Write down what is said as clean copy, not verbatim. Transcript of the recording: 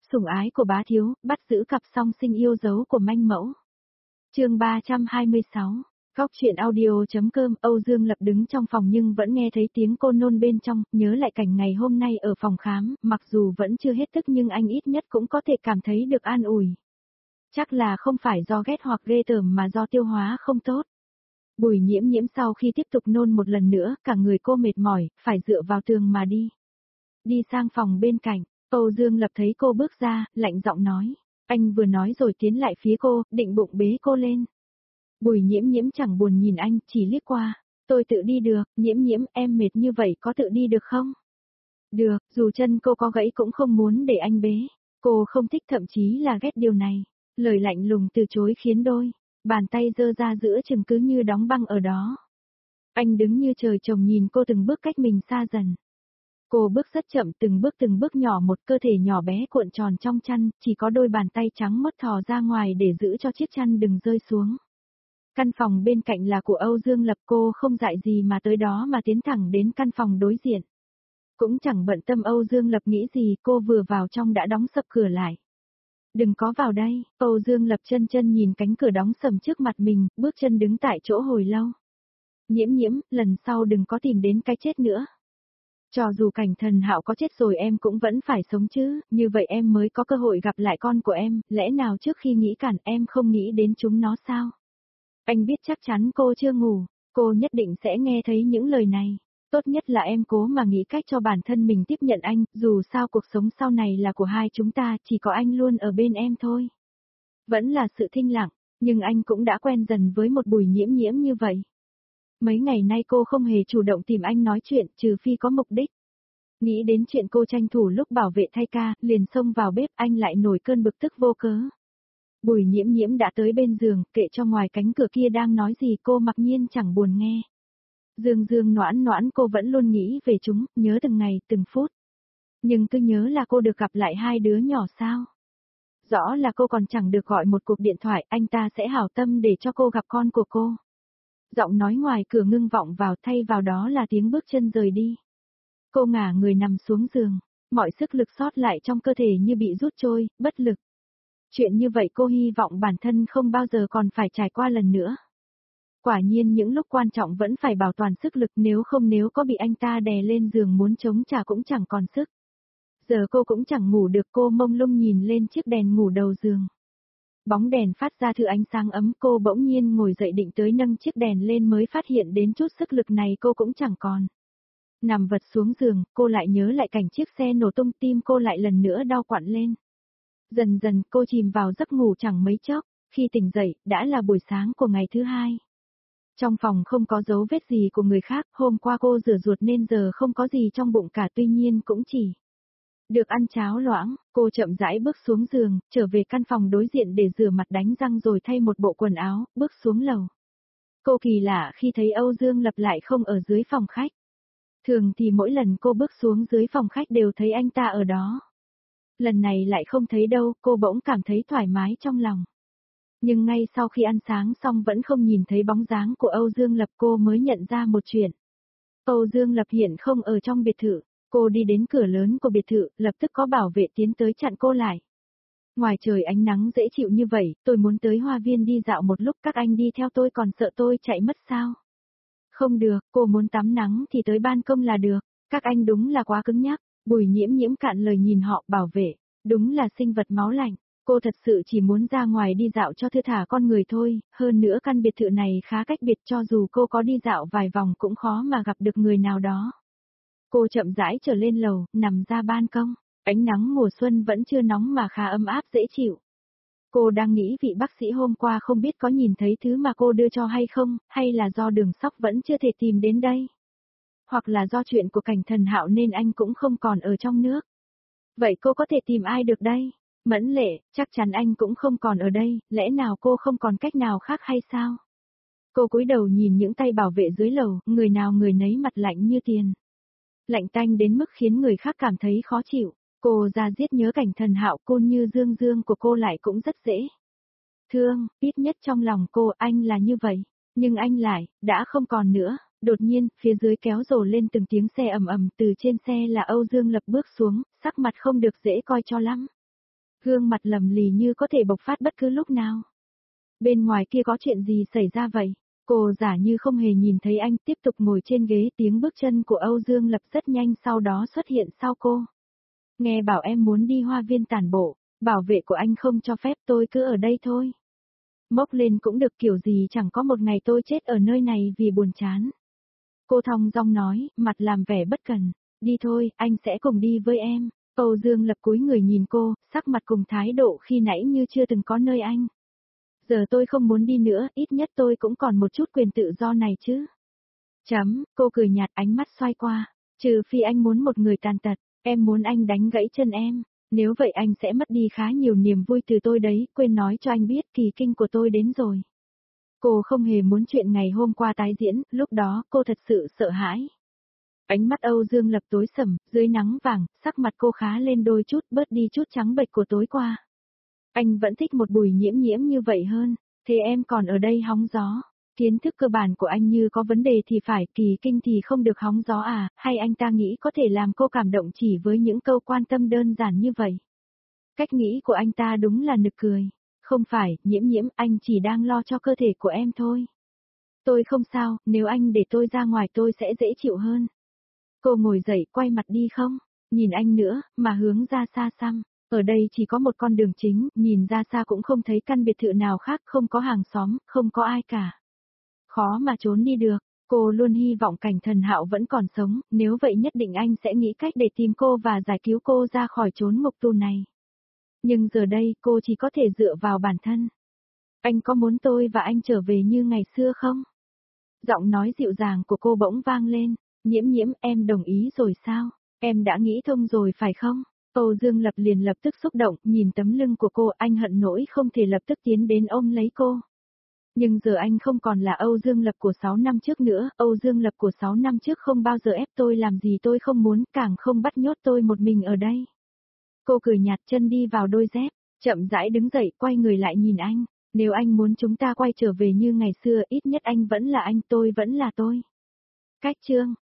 Sủng ái của bá thiếu, bắt giữ cặp song sinh yêu dấu của manh mẫu. Chương 326. Góc truyện audio.com. Âu Dương Lập đứng trong phòng nhưng vẫn nghe thấy tiếng cô nôn bên trong, nhớ lại cảnh ngày hôm nay ở phòng khám, mặc dù vẫn chưa hết tức nhưng anh ít nhất cũng có thể cảm thấy được an ủi. Chắc là không phải do ghét hoặc ghê tởm mà do tiêu hóa không tốt. Bùi Nhiễm Nhiễm sau khi tiếp tục nôn một lần nữa, cả người cô mệt mỏi, phải dựa vào tường mà đi. Đi sang phòng bên cạnh, Âu Dương Lập thấy cô bước ra, lạnh giọng nói. Anh vừa nói rồi tiến lại phía cô, định bụng bế cô lên. Bùi Nhiễm Nhiễm chẳng buồn nhìn anh, chỉ liếc qua. Tôi tự đi được, Nhiễm Nhiễm, em mệt như vậy có tự đi được không? Được, dù chân cô có gãy cũng không muốn để anh bế. Cô không thích, thậm chí là ghét điều này. Lời lạnh lùng từ chối khiến đôi bàn tay giơ ra giữa chừng cứ như đóng băng ở đó. Anh đứng như trời trồng nhìn cô từng bước cách mình xa dần. Cô bước rất chậm, từng bước nhỏ, một cơ thể nhỏ bé cuộn tròn trong chăn, chỉ có đôi bàn tay trắng mốt thò ra ngoài để giữ cho chiếc chăn đừng rơi xuống. Căn phòng bên cạnh là của Âu Dương Lập, cô không dại gì mà tới đó mà tiến thẳng đến căn phòng đối diện. Cũng chẳng bận tâm Âu Dương Lập nghĩ gì, cô vừa vào trong đã đóng sập cửa lại. Đừng có vào đây, Âu Dương Lập chân nhìn cánh cửa đóng sầm trước mặt mình, bước chân đứng tại chỗ hồi lâu. Nhiễm Nhiễm, lần sau đừng có tìm đến cái chết nữa. Cho dù Cảnh Thần Hạo có chết rồi em cũng vẫn phải sống chứ, như vậy em mới có cơ hội gặp lại con của em, lẽ nào trước khi nghĩ cản em không nghĩ đến chúng nó sao? Anh biết chắc chắn cô chưa ngủ, cô nhất định sẽ nghe thấy những lời này. Tốt nhất là em cố mà nghĩ cách cho bản thân mình tiếp nhận anh, dù sao cuộc sống sau này là của hai chúng ta, chỉ có anh luôn ở bên em thôi. Vẫn là sự thinh lặng, nhưng anh cũng đã quen dần với một Bùi Nhiễm Nhiễm như vậy. Mấy ngày nay cô không hề chủ động tìm anh nói chuyện, trừ phi có mục đích. Nghĩ đến chuyện cô tranh thủ lúc bảo vệ thay ca, liền xông vào bếp, anh lại nổi cơn bực tức vô cớ. Bùi Nhiễm Nhiễm đã tới bên giường, kệ cho ngoài cánh cửa kia đang nói gì cô mặc nhiên chẳng buồn nghe. Dương dương noãn noãn cô vẫn luôn nghĩ về chúng, nhớ từng ngày, từng phút. Nhưng cứ nhớ là cô được gặp lại hai đứa nhỏ sao. Rõ là cô còn chẳng được gọi một cuộc điện thoại, anh ta sẽ hảo tâm để cho cô gặp con của cô. Giọng nói ngoài cửa ngưng vọng vào, thay vào đó là tiếng bước chân rời đi. Cô ngả người nằm xuống giường, mọi sức lực sót lại trong cơ thể như bị rút trôi, bất lực. Chuyện như vậy cô hy vọng bản thân không bao giờ còn phải trải qua lần nữa. Quả nhiên những lúc quan trọng vẫn phải bảo toàn sức lực, nếu có bị anh ta đè lên giường muốn chống trả cũng chẳng còn sức. Giờ cô cũng chẳng ngủ được, cô mông lung nhìn lên chiếc đèn ngủ đầu giường. Bóng đèn phát ra thứ ánh sáng ấm, cô bỗng nhiên ngồi dậy định tới nâng chiếc đèn lên mới phát hiện đến chút sức lực này cô cũng chẳng còn. Nằm vật xuống giường, cô lại nhớ lại cảnh chiếc xe nổ tung, tim cô lại lần nữa đau quặn lên. Dần dần cô chìm vào giấc ngủ chẳng mấy chốc, khi tỉnh dậy, đã là buổi sáng của ngày thứ hai. Trong phòng không có dấu vết gì của người khác, hôm qua cô rửa ruột nên giờ không có gì trong bụng cả, tuy nhiên cũng chỉ được ăn cháo loãng. Cô chậm rãi bước xuống giường, trở về căn phòng đối diện để rửa mặt đánh răng rồi thay một bộ quần áo, bước xuống lầu. Cô kỳ lạ khi thấy Âu Dương Lập lại không ở dưới phòng khách. Thường thì mỗi lần cô bước xuống dưới phòng khách đều thấy anh ta ở đó. Lần này lại không thấy đâu, cô bỗng cảm thấy thoải mái trong lòng. Nhưng ngay sau khi ăn sáng xong vẫn không nhìn thấy bóng dáng của Âu Dương Lập, cô mới nhận ra một chuyện. Âu Dương Lập hiện không ở trong biệt thự. Cô đi đến cửa lớn của biệt thự, lập tức có bảo vệ tiến tới chặn cô lại. Ngoài trời ánh nắng dễ chịu như vậy, tôi muốn tới hoa viên đi dạo một lúc, các anh đi theo tôi còn sợ tôi chạy mất sao? Không được, cô muốn tắm nắng thì tới ban công là được, các anh đúng là quá cứng nhắc. Bùi Nhiễm Nhiễm cạn lời nhìn họ, bảo vệ, đúng là sinh vật máu lạnh. Cô thật sự chỉ muốn ra ngoài đi dạo cho thư thả con người thôi, hơn nữa căn biệt thự này khá cách biệt, cho dù cô có đi dạo vài vòng cũng khó mà gặp được người nào đó. Cô chậm rãi trở lên lầu, nằm ra ban công, ánh nắng mùa xuân vẫn chưa nóng mà khá ấm áp dễ chịu. Cô đang nghĩ vị bác sĩ hôm qua không biết có nhìn thấy thứ mà cô đưa cho hay không, hay là do Đường Sóc vẫn chưa thể tìm đến đây. Hoặc là do chuyện của Cảnh Thần Hạo nên anh cũng không còn ở trong nước. Vậy cô có thể tìm ai được đây? Mẫn Lệ, chắc chắn anh cũng không còn ở đây, lẽ nào cô không còn cách nào khác hay sao? Cô cúi đầu nhìn những tay bảo vệ dưới lầu, người nào người nấy mặt lạnh như tiền. Lạnh tanh đến mức khiến người khác cảm thấy khó chịu. Cô ra giết nhớ Cảnh Thần Hạo, Côn Như Dương Dương của cô lại cũng rất dễ thương, ít nhất trong lòng cô anh là như vậy. Nhưng anh lại, đã không còn nữa. Đột nhiên, phía dưới kéo rồ lên từng tiếng xe ầm ầm, từ trên xe là Âu Dương Lập bước xuống, sắc mặt không được dễ coi cho lắm. gương mặt lầm lì như có thể bộc phát bất cứ lúc nào. Bên ngoài kia có chuyện gì xảy ra vậy? Cô giả như không hề nhìn thấy anh, tiếp tục ngồi trên ghế, tiếng bước chân của Âu Dương Lập rất nhanh sau đó xuất hiện sau cô. Nghe bảo em muốn đi hoa viên tản bộ, bảo vệ của anh không cho phép, tôi cứ ở đây thôi. Mốc lên cũng được, kiểu gì chẳng có một ngày tôi chết ở nơi này vì buồn chán. Cô thong dong nói, mặt làm vẻ bất cần. Đi thôi, anh sẽ cùng đi với em. Âu Dương Lập cúi người nhìn cô, sắc mặt cùng thái độ khi nãy như chưa từng có nơi anh. Giờ tôi không muốn đi nữa, ít nhất tôi cũng còn một chút quyền tự do này chứ. Cô cười nhạt, ánh mắt xoay qua. Trừ phi anh muốn một người tàn tật, em muốn anh đánh gãy chân em. Nếu vậy anh sẽ mất đi khá nhiều niềm vui từ tôi đấy, quên nói cho anh biết kỳ kinh của tôi đến rồi. Cô không hề muốn chuyện ngày hôm qua tái diễn, lúc đó cô thật sự sợ hãi. Ánh mắt Âu Dương Lập tối sầm, dưới nắng vàng, sắc mặt cô khá lên đôi chút, bớt đi chút trắng bệch của tối qua. Anh vẫn thích một Bùi Nhiễm Nhiễm như vậy hơn, thế em còn ở đây hóng gió. Kiến thức cơ bản của anh như có vấn đề thì phải, kỳ kinh thì không được hóng gió à, hay anh ta nghĩ có thể làm cô cảm động chỉ với những câu quan tâm đơn giản như vậy. Cách nghĩ của anh ta đúng là nực cười. Không phải, Nhiễm Nhiễm, anh chỉ đang lo cho cơ thể của em thôi. Tôi không sao, nếu anh để tôi ra ngoài tôi sẽ dễ chịu hơn. Cô ngồi dậy, quay mặt đi không? Nhìn anh nữa, mà hướng ra xa xăm. Ở đây chỉ có một con đường chính, nhìn ra xa cũng không thấy căn biệt thự nào khác, không có hàng xóm, không có ai cả. Khó mà trốn đi được, cô luôn hy vọng Cảnh Thần Hạo vẫn còn sống, nếu vậy nhất định anh sẽ nghĩ cách để tìm cô và giải cứu cô ra khỏi chốn ngục tù này. Nhưng giờ đây cô chỉ có thể dựa vào bản thân. Anh có muốn tôi và anh trở về như ngày xưa không? Giọng nói dịu dàng của cô bỗng vang lên. Nhiễm Nhiễm, em đồng ý rồi sao? Em đã nghĩ thông rồi phải không? Âu Dương Lập liền lập tức xúc động, nhìn tấm lưng của cô, anh hận nỗi không thể lập tức tiến đến ôm lấy cô. Nhưng giờ anh không còn là Âu Dương Lập của 6 năm trước nữa, Âu Dương Lập của 6 năm trước không bao giờ ép tôi làm gì tôi không muốn, càng không bắt nhốt tôi một mình ở đây. Cô cười nhạt, chân đi vào đôi dép, chậm rãi đứng dậy, quay người lại nhìn anh. Nếu anh muốn chúng ta quay trở về như ngày xưa, ít nhất anh vẫn là anh, tôi vẫn là tôi. Cách chương